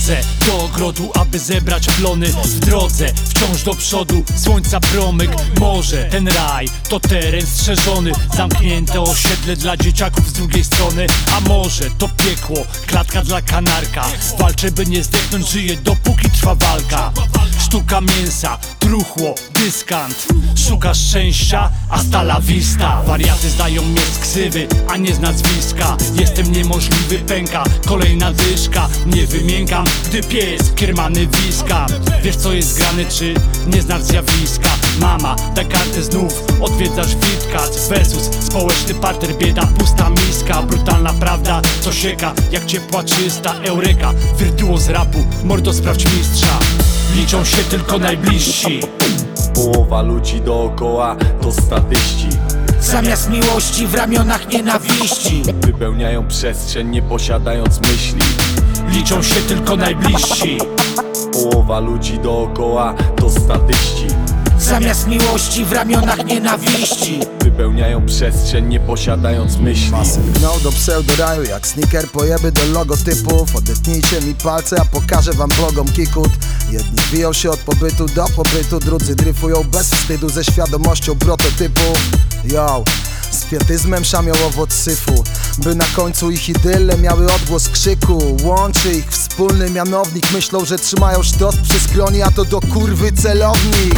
Wchodzę do ogrodu, aby zebrać plony. W drodze, wciąż do przodu, słońca promyk. Może ten raj to teren strzeżony, zamknięte osiedle dla dzieciaków z drugiej strony. A może to piekło, klatka dla kanarka. Walczę, by nie zdechnąć, żyję dopóki trwa walka. Sztuka mięsa, truchło, dyskant. Szukasz szczęścia, hasta la vista. Wariaty zdają mnie z ksywy, a nie z nazwiska. Jestem niemożliwy, pęka kolejna dyszka. Nie wymiękam, gdy pies kiermany wiska. Wiesz co jest grane, czy nie znasz zjawiska? Mama, daj kartę znów, odwiedzasz Witkac versus społeczny parter, bieda, pusta miska. Brutalna prawda, co sieka jak ciepła czysta eureka. Wirtuoz rapu, mordo sprawdź mistrza. Liczą się tylko najbliżsi. Połowa ludzi dookoła to statyści. Zamiast miłości w ramionach nienawiści. Wypełniają przestrzeń, nie posiadając myśli. Liczą się tylko najbliżsi. Połowa ludzi dookoła to statyści. Zamiast miłości w ramionach nienawiści. Wypełniają przestrzeń, nie posiadając myśli. Sygnał do pseudoraju jak sneaker, pojeby do logotypów. Odetnijcie mi palce, a pokażę wam bogom kikut. Jedni wiją się od pobytu do pobytu, drudzy dryfują bez wstydu ze świadomością prototypu. Yo, z pietyzmem szamią owoc syfu, by na końcu ich idyle miały odgłos krzyku. Łączy ich wspólny mianownik, myślą, że trzymają sztos przy skroni, a to do kurwy celownik.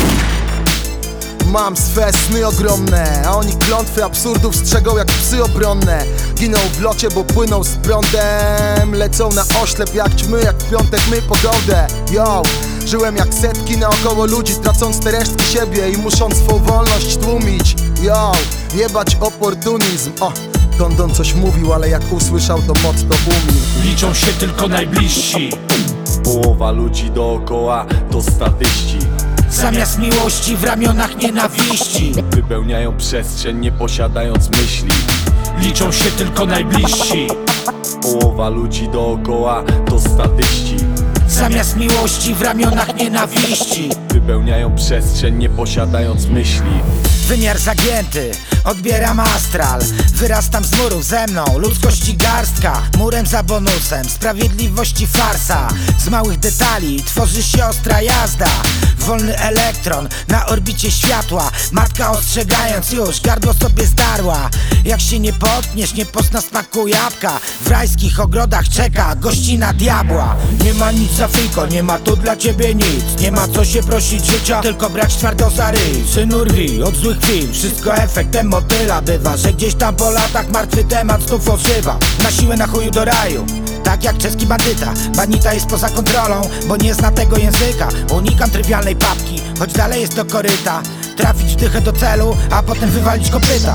Mam swe sny ogromne, a oni klątwy absurdów strzegą jak psy obronne. Giną w locie, bo płyną z prądem. Lecą na oślep jak ćmy, jak w piątek my pogodę. Yo, żyłem jak setki naokoło ludzi, tracąc te resztki siebie i musząc swą wolność tłumić. Yo, jebać oportunizm. Kondon coś mówił, ale jak usłyszał, to mocno umilkł. Liczą się tylko najbliżsi. Połowa ludzi dookoła to statyści. Zamiast miłości w ramionach nienawiści. Wypełniają przestrzeń, nie posiadając myśli. Liczą się tylko najbliżsi. Połowa ludzi dookoła to statyści. Zamiast miłości w ramionach nienawiści. Wypełniają przestrzeń, nie posiadając myśli. Wymiar zagięty, odbieram astral. Wyrastam z murów ze mną, ludzkości garstka. Murem za bonusem, sprawiedliwości farsa. Z małych detali tworzy się ostra jazda. Wolny elektron na orbicie światła. Matka ostrzegając już, gardło sobie zdarła. Jak się nie potkniesz, nie pozna smaku jabłka. W rajskich ogrodach czeka gościna diabła. Nie ma nic za friko, nie ma tu dla ciebie nic. Nie ma co się prosić życia, tylko brać twardo za ryj. Synu rwi od złych chwil, wszystko efektem motyla bywa. Że gdzieś tam po latach martwy temat znów ożywa. Na siłę na chuju do raju, tak jak czeski bandyta. Bandita jest poza kontrolą, bo nie zna tego języka. Unikam trywialnej papki, choć dalej jest do koryta. Trafić w dychę do celu, a potem wywalić kopyta.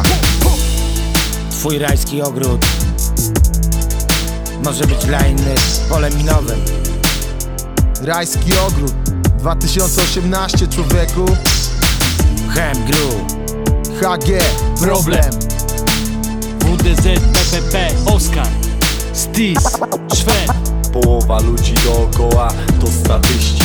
Twój rajski ogród może być dla innych polem minowym. Rajski ogród 2018, człowieku. Hem Gru, HG, Problem. WDZ, PPP, Oskar, Stis, Szwed. Połowa ludzi dookoła to statyści.